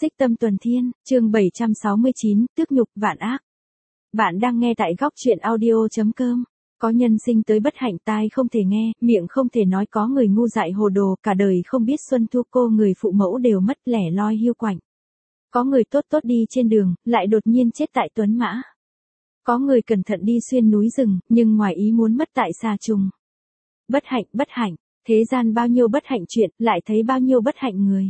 Xích Tâm Tuần Thiên, chương 769, Tước Nhục Vạn Ác. Bạn đang nghe tại góc truyện audio.com. Có nhân sinh tới bất hạnh, tai không thể nghe, miệng không thể nói, có người ngu dại hồ đồ, cả đời không biết xuân thu, cô người phụ mẫu đều mất, lẻ loi hiu quạnh. Có người tốt tốt đi trên đường, lại đột nhiên chết tại tuấn mã. Có người cẩn thận đi xuyên núi rừng, nhưng ngoài ý muốn mất tại xà trùng. Bất hạnh, thế gian bao nhiêu bất hạnh chuyện, lại thấy bao nhiêu bất hạnh người.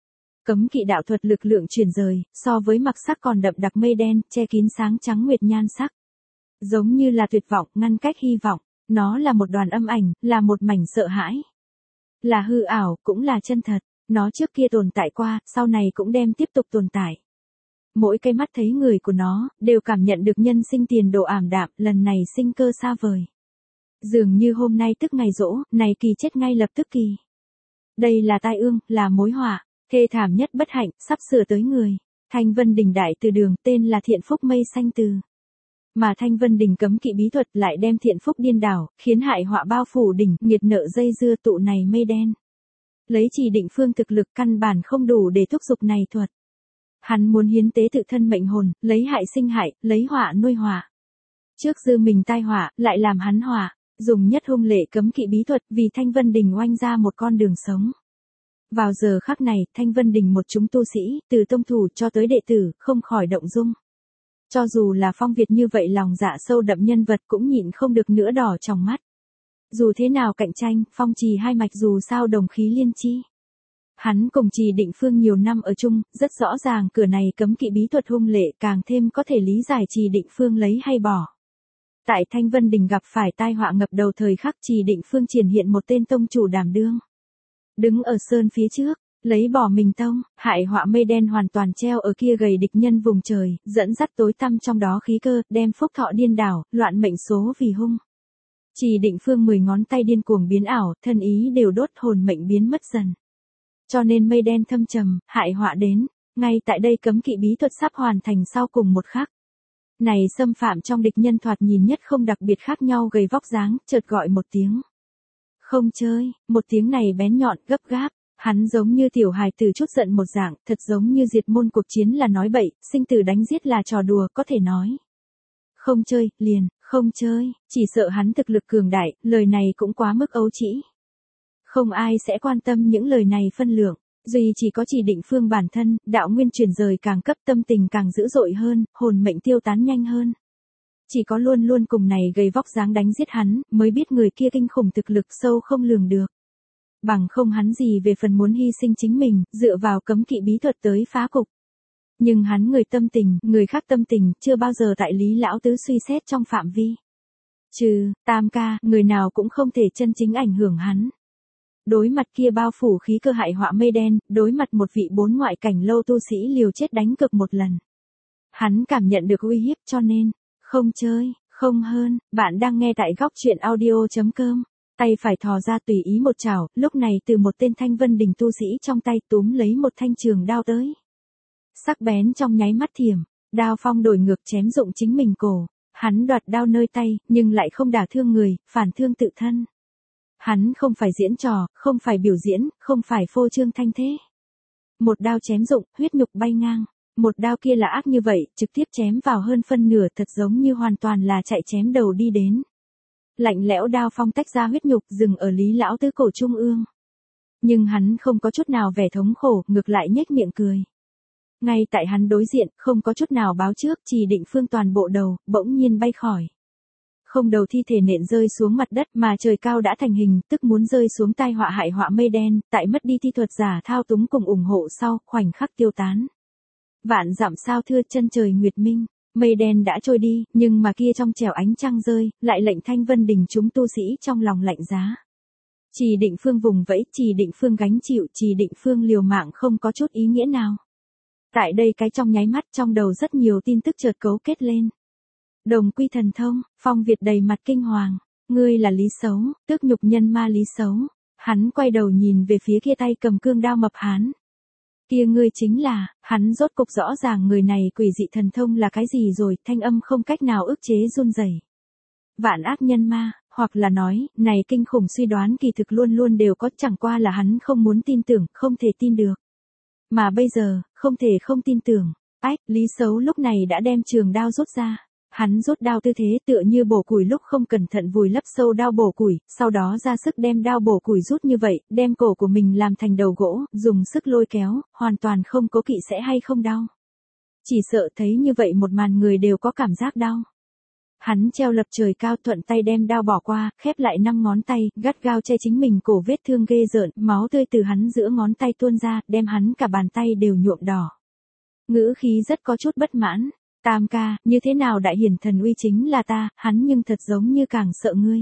Cấm kỵ đạo thuật lực lượng truyền rời, so với mặc sắc còn đậm đặc mây đen, che kín sáng trắng nguyệt nhan sắc. Giống như là tuyệt vọng, ngăn cách hy vọng, nó là một đoàn âm ảnh, là một mảnh sợ hãi. Là hư ảo, cũng là chân thật, nó trước kia tồn tại qua, sau này cũng đem tiếp tục tồn tại. Mỗi cái mắt thấy người của nó, đều cảm nhận được nhân sinh tiền đồ ảm đạm, lần này sinh cơ xa vời. Dường như hôm nay tức ngày giỗ, này kỳ chết ngay lập tức kỳ. Đây là tai ương, là mối họa. Thê thảm nhất bất hạnh, sắp sửa tới người. Thanh Vân Đình đại từ đường, tên là Thiện Phúc Mây Xanh Từ. Mà Thanh Vân Đình cấm kỵ bí thuật lại đem Thiện Phúc điên đảo, khiến hại họa bao phủ đỉnh, nghiệt nợ dây dưa tụ này mây đen. Lấy Trì Định Phương thực lực căn bản không đủ để thúc giục này thuật. Hắn muốn hiến tế tự thân mệnh hồn, lấy hại sinh hại, lấy họa nuôi họa. Trước dư mình tai họa, lại làm hắn họa, dùng nhất hung lệ cấm kỵ bí thuật vì Thanh Vân Đình oanh ra một con đường sống. Vào giờ khắc này, Thanh Vân Đình một chúng tu sĩ, từ tông thủ cho tới đệ tử, không khỏi động dung. Cho dù là Phong Việt như vậy lòng dạ sâu đậm nhân vật cũng nhịn không được nữa đỏ trong mắt. Dù thế nào cạnh tranh, Phong Trì hai mạch dù sao đồng khí liên chi. Hắn cùng Trì Định Phương nhiều năm ở chung, rất rõ ràng cửa này cấm kỵ bí thuật hung lệ càng thêm có thể lý giải Trì Định Phương lấy hay bỏ. Tại Thanh Vân Đình gặp phải tai họa ngập đầu thời khắc, Trì Định Phương triển hiện một tên tông chủ đảm đương. Đứng ở sơn phía trước, lấy bỏ mình tông, hại họa mây đen hoàn toàn treo ở kia gầy địch nhân vùng trời, dẫn dắt tối tăm trong đó khí cơ, đem phúc thọ điên đảo, loạn mệnh số vì hung. Trì Định Phương 10 ngón tay điên cuồng biến ảo, thân ý đều đốt, hồn mệnh biến mất dần. Cho nên mây đen thâm trầm, hại họa đến, ngay tại đây cấm kỵ bí thuật sắp hoàn thành sau cùng một khắc. Này xâm phạm trong địch nhân thoạt nhìn nhất không đặc biệt khác nhau gầy vóc dáng, chợt gọi một tiếng. Không chơi, một tiếng này bén nhọn, gấp gáp, hắn giống như tiểu hài tử chút giận một dạng, thật giống như diệt môn cuộc chiến là nói bậy, sinh tử đánh giết là trò đùa, có thể nói. Không chơi, liền, không chơi, chỉ sợ hắn thực lực cường đại, lời này cũng quá mức ấu trĩ. Không ai sẽ quan tâm những lời này phân lượng, duy chỉ có Trì Định Phương bản thân, đạo nguyên chuyển rời càng cấp, tâm tình càng dữ dội hơn, hồn mệnh tiêu tán nhanh hơn. Chỉ có luôn luôn cùng này gầy vóc dáng đánh giết hắn, mới biết người kia kinh khủng thực lực sâu không lường được. Bằng không hắn gì về phần muốn hy sinh chính mình, dựa vào cấm kỵ bí thuật tới phá cục. Nhưng hắn người tâm tình, người khác tâm tình, chưa bao giờ tại Lý Lão Tứ suy xét trong phạm vi. Trừ, Tam Ca, người nào cũng không thể chân chính ảnh hưởng hắn. Đối mặt kia bao phủ khí cơ hại họa mây đen, đối mặt một vị 4 ngoại cảnh lâu tu sĩ liều chết đánh cực một lần. Hắn cảm nhận được uy hiếp, cho nên không chơi, không hơn. Bạn đang nghe tại góc truyện audio.com. Tay phải thò ra tùy ý một chảo, lúc này từ một tên Thanh Vân Đình tu sĩ trong tay túm lấy một thanh trường đao tới. Sắc bén trong nháy mắt thiểm, đao phong đổi ngược chém dụng chính mình cổ. Hắn đoạt đao nơi tay, nhưng lại không đả thương người, phản thương tự thân. Hắn không phải diễn trò, không phải biểu diễn, không phải phô trương thanh thế. Một đao chém dụng, huyết nhục bay ngang. Một đao kia là ác như vậy, trực tiếp chém vào hơn phân nửa, thật giống như hoàn toàn là chạy chém đầu đi đến. Lạnh lẽo đao phong tách ra huyết nhục, dừng ở Lý Lão Tứ cổ trung ương. Nhưng hắn không có chút nào vẻ thống khổ, ngược lại nhếch miệng cười. Ngay tại hắn đối diện, không có chút nào báo trước, Trì Định Phương toàn bộ đầu, bỗng nhiên bay khỏi. Không đầu thi thể nện rơi xuống mặt đất mà trời cao đã thành hình, tức muốn rơi xuống tai họa hại họa mây đen, tại mất đi thi thuật giả thao túng cùng ủng hộ sau, khoảnh khắc tiêu tán. Vạn dặm sao thưa chân trời nguyệt minh, mây đen đã trôi đi, nhưng mà kia trong trẻo ánh trăng rơi, lại lệnh Thanh Vân Đình chúng tu sĩ trong lòng lạnh giá. Trì Định Phương vùng vẫy, Trì Định Phương gánh chịu, Trì Định Phương liều mạng không có chút ý nghĩa nào. Tại đây cái trong nháy mắt trong đầu rất nhiều tin tức chợt cấu kết lên. Đồng quy thần thông, Phong Việt đầy mặt kinh hoàng, ngươi là Lý Xấu, tước nhục nhân ma Lý Xấu. Hắn quay đầu nhìn về phía kia tay cầm cương đao mập hán. Kia ngươi chính là, hắn rốt cục rõ ràng người này quỷ dị thần thông là cái gì rồi, thanh âm không cách nào ức chế run rẩy. Vạn ác nhân ma, hoặc là nói, này kinh khủng suy đoán kỳ thực luôn luôn đều có, chẳng qua là hắn không muốn tin tưởng, không thể tin được. Mà bây giờ, không thể không tin tưởng. Ách, Lý Sấu lúc này đã đem trường đao rút ra. Hắn rút đao tư thế tựa như bổ củi lúc không cẩn thận vùi lấp sâu đao bổ củi, sau đó ra sức đem đao bổ củi rút như vậy, đem cổ của mình làm thành đầu gỗ, dùng sức lôi kéo, hoàn toàn không cố kỵ sẽ hay không đau. Chỉ sợ thấy như vậy một màn người đều có cảm giác đau. Hắn treo lập trời cao thuận tay đem đao bỏ qua, khép lại 5 ngón tay, gắt gao che chính mình cổ vết thương ghê rợn, máu tươi từ hắn giữa ngón tay tuôn ra, đem hắn cả bàn tay đều nhuộm đỏ. Ngữ khí rất có chút bất mãn. Tam ca, như thế nào đại hiển thần uy chính là ta, hắn nhưng thật giống như càng sợ ngươi.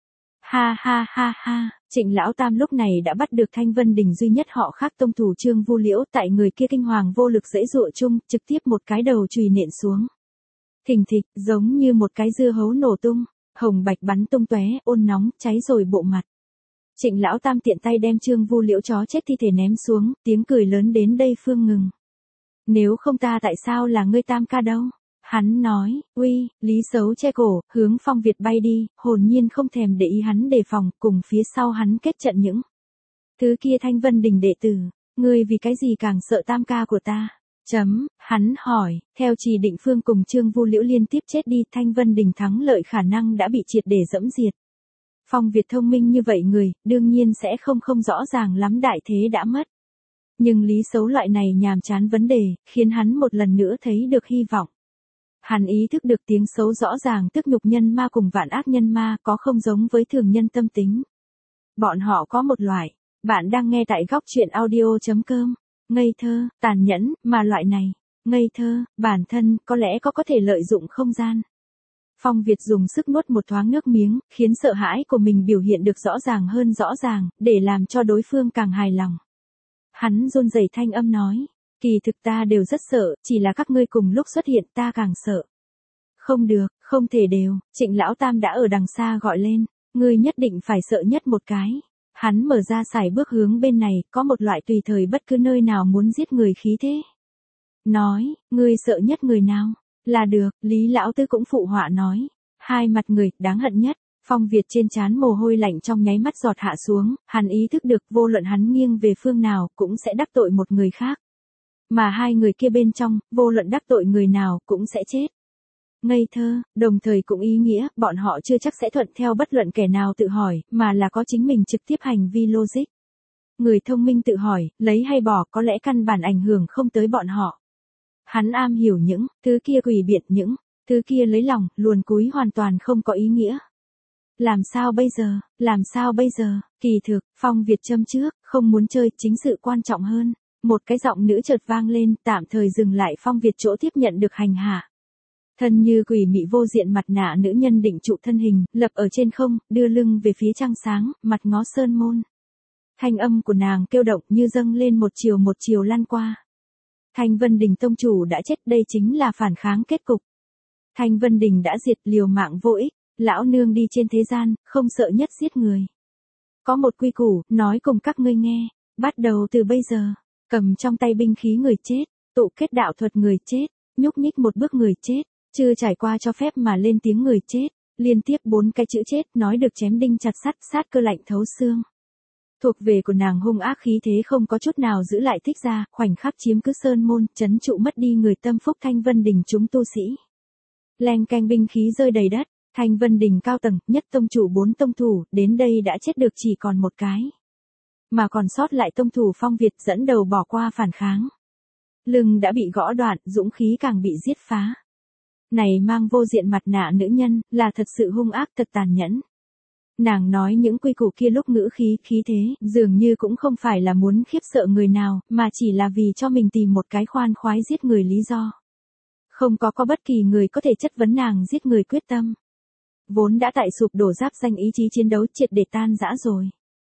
Ha ha ha ha, Trịnh lão tam lúc này đã bắt được Thanh Vân Đình duy nhất họ khác tông thủ Trương Vu Liễu, tại người kia kinh hoàng vô lực giãy giụa chung, trực tiếp một cái đầu chùy nện xuống. Thình thịch, giống như một cái dưa hấu nổ tung, hồng bạch bắn tung tóe, ôn nóng, cháy rồi bộ mặt. Trịnh lão tam tiện tay đem Trương Vu Liễu chó chết thi thể ném xuống, tiếng cười lớn đến đây phương ngừng. Nếu không ta tại sao là ngươi tam ca đâu? Hắn nói, uy, Lý Sấu che cổ, hướng Phong Việt bay đi, hồn nhiên không thèm để ý hắn đề phòng, cùng phía sau hắn kết trận những. Thứ kia Thanh Vân Đình đệ tử, ngươi vì cái gì càng sợ tam ca của ta? Hắn hỏi, theo chỉ định phương cùng Trương Vu Liễu liên tiếp chết đi, Thanh Vân Đình thắng lợi khả năng đã bị triệt để dẫm diệt. Phong Việt thông minh như vậy người, đương nhiên sẽ không rõ ràng lắm đại thế đã mất. Nhưng Lý Sấu loại này nhàm chán vấn đề, khiến hắn một lần nữa thấy được hy vọng. Hắn ý thức được tiếng xấu rõ ràng tức nhục nhân ma cùng vạn ác nhân ma có không giống với thường nhân tâm tính. Bọn họ có một loại, bạn đang nghe tại góc truyện audio.com, ngây thơ, tàn nhẫn, mà loại này, ngây thơ, bản thân, có lẽ có thể lợi dụng không gian. Phong Việt dùng sức nuốt một thoáng nước miếng, khiến sợ hãi của mình biểu hiện được rõ ràng hơn rõ ràng, để làm cho đối phương càng hài lòng. Hắn run rẩy thanh âm nói, kỳ thực ta đều rất sợ, chỉ là các ngươi cùng lúc xuất hiện ta càng sợ. Không được, không thể đều, Trịnh lão tam đã ở đằng xa gọi lên, ngươi nhất định phải sợ nhất một cái. Hắn mở ra sải bước hướng bên này, có một loại tùy thời bất cứ nơi nào muốn giết người khí thế. Nói, ngươi sợ nhất người nào? Là được, Lý lão tứ cũng phụ họa nói. Hai mặt người, đáng hận nhất. Phong Việt trên trán mồ hôi lạnh trong nháy mắt giọt hạ xuống, hắn ý thức được vô luận hắn nghiêng về phương nào cũng sẽ đắc tội một người khác. Mà hai người kia bên trong, vô luận đắc tội người nào cũng sẽ chết. Ngây thơ, đồng thời cũng ý nghĩa, bọn họ chưa chắc sẽ thuận theo bất luận kẻ nào tự hỏi, mà là có chính mình trực tiếp hành vi logic. Người thông minh tự hỏi, lấy hay bỏ có lẽ căn bản ảnh hưởng không tới bọn họ. Hắn am hiểu những thứ kia quỷ biện, những thứ kia lấy lòng, luồn cúi hoàn toàn không có ý nghĩa. Làm sao bây giờ, làm sao bây giờ, kỳ thực, Phong Việt châm trước, không muốn chơi, chính sự quan trọng hơn. Một cái giọng nữ chợt vang lên, tạm thời dừng lại Phong Việt chỗ tiếp nhận được hành hạ. Thân như quỷ mị vô diện mặt nạ nữ nhân định trụ thân hình, lập ở trên không, đưa lưng về phía trăng sáng, mặt ngó sơn môn. Thanh âm của nàng kêu động như dâng lên một chiều lan qua. Thanh Vân Đình tông chủ đã chết, đây chính là phản kháng kết cục. Thanh Vân Đình đã diệt, liều mạng vô ích, lão nương đi trên thế gian, không sợ nhất giết người. Có một quy củ, nói cùng các ngươi nghe, bắt đầu từ bây giờ, cầm trong tay binh khí người chết, tụ kết đạo thuật người chết, nhúc nhích một bước người chết, chưa trải qua cho phép mà lên tiếng người chết, liên tiếp 4 cái chữ chết nói được chém đinh chặt sắt, sát cơ lạnh thấu xương. Thuộc về của nàng hung ác khí thế không có chút nào giữ lại thích ra, khoảnh khắc chiếm cứ sơn môn, trấn trụ mất đi người tâm phúc Thanh Vân Đình chúng tu sĩ. Leng canh binh khí rơi đầy đất, Thanh Vân Đình cao tầng, nhất tông chủ 4 tông thủ, đến đây đã chết được chỉ còn một cái. Mà còn sót lại tông thủ Phong Việt dẫn đầu bỏ qua phản kháng. Lưng đã bị gõ đoạn, dũng khí càng bị giết phá. Này mang vô diện mặt nạ nữ nhân, là thật sự hung ác thật tàn nhẫn. Nàng nói những quy củ kia lúc ngữ khí thế, dường như cũng không phải là muốn khiếp sợ người nào, mà chỉ là vì cho mình tìm một cái khoan khoái giết người lý do. Không có bất kỳ người có thể chất vấn nàng giết người quyết tâm. Vốn đã tại sụp đổ giáp danh ý chí chiến đấu triệt để tan rã rồi.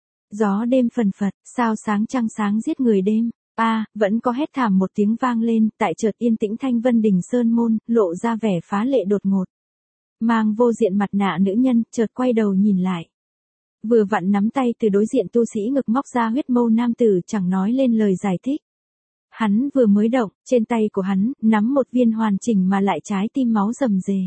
Gió đêm phần phật, sao sáng trăng sáng giết người đêm. Vẫn có hét thảm một tiếng vang lên, tại chợt yên tĩnh Thanh Vân Đình sơn môn, lộ ra vẻ phá lệ đột ngột. Mang vô diện mặt nạ nữ nhân, chợt quay đầu nhìn lại. Vừa vặn nắm tay từ đối diện tu sĩ ngực móc ra huyết mâu nam tử chẳng nói lên lời giải thích. Hắn vừa mới động, trên tay của hắn, nắm một viên hoàn chỉnh mà lại trái tim máu rầm rề.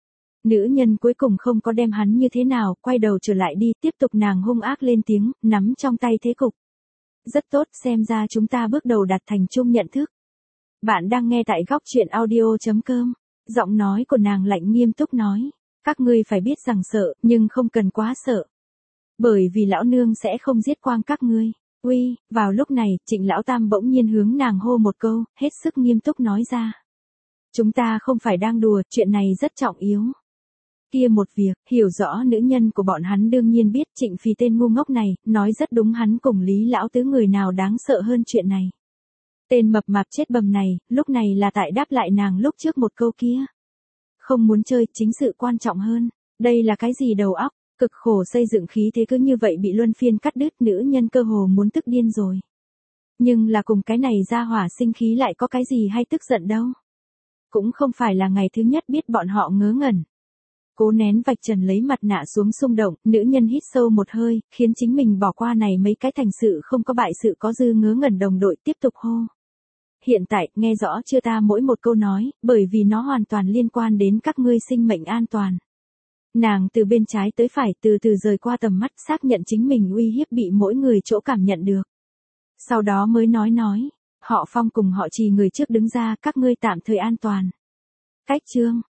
Nữ nhân cuối cùng không có đem hắn như thế nào, quay đầu trở lại đi, tiếp tục nàng hung ác lên tiếng, nắm trong tay thế cục. Rất tốt, xem ra chúng ta bước đầu đạt thành chung nhận thức. Bạn đang nghe tại góc truyện audio.com. Giọng nói của nàng lạnh nghiêm túc nói. Các ngươi phải biết rằng sợ, nhưng không cần quá sợ. Bởi vì lão nương sẽ không giết quang các ngươi. Uy, vào lúc này, Trịnh lão tam bỗng nhiên hướng nàng hô một câu, hết sức nghiêm túc nói ra. Chúng ta không phải đang đùa, chuyện này rất trọng yếu. Kia một việc, hiểu rõ nữ nhân của bọn hắn đương nhiên biết Trịnh Phì tên ngu ngốc này, nói rất đúng, hắn cùng Lý lão tứ người nào đáng sợ hơn chuyện này. Tên mập mạp chết bầm này, lúc này là tại đáp lại nàng lúc trước một câu kia. Không muốn chơi, chính sự quan trọng hơn. Đây là cái gì đầu óc, cực khổ xây dựng khí thế cứ như vậy bị luân phiên cắt đứt, nữ nhân cơ hồ muốn tức điên rồi. Nhưng là cùng cái này ra hỏa sinh khí lại có cái gì hay tức giận đâu. Cũng không phải là ngày thứ nhất biết bọn họ ngớ ngẩn. Cố nén vạch trần lấy mặt nạ xuống xung động, nữ nhân hít sâu một hơi, khiến chính mình bỏ qua này mấy cái thành sự không có bại sự có dư ngớ ngẩn đồng đội tiếp tục hô. Hiện tại, nghe rõ chưa ta mỗi một câu nói, bởi vì nó hoàn toàn liên quan đến các ngươi sinh mệnh an toàn. Nàng từ bên trái tới phải từ từ rời qua tầm mắt xác nhận chính mình uy hiếp bị mỗi người chỗ cảm nhận được. Sau đó mới nói, họ Phong cùng họ Trì người trước đứng ra, các ngươi tạm thời an toàn. Cách chương.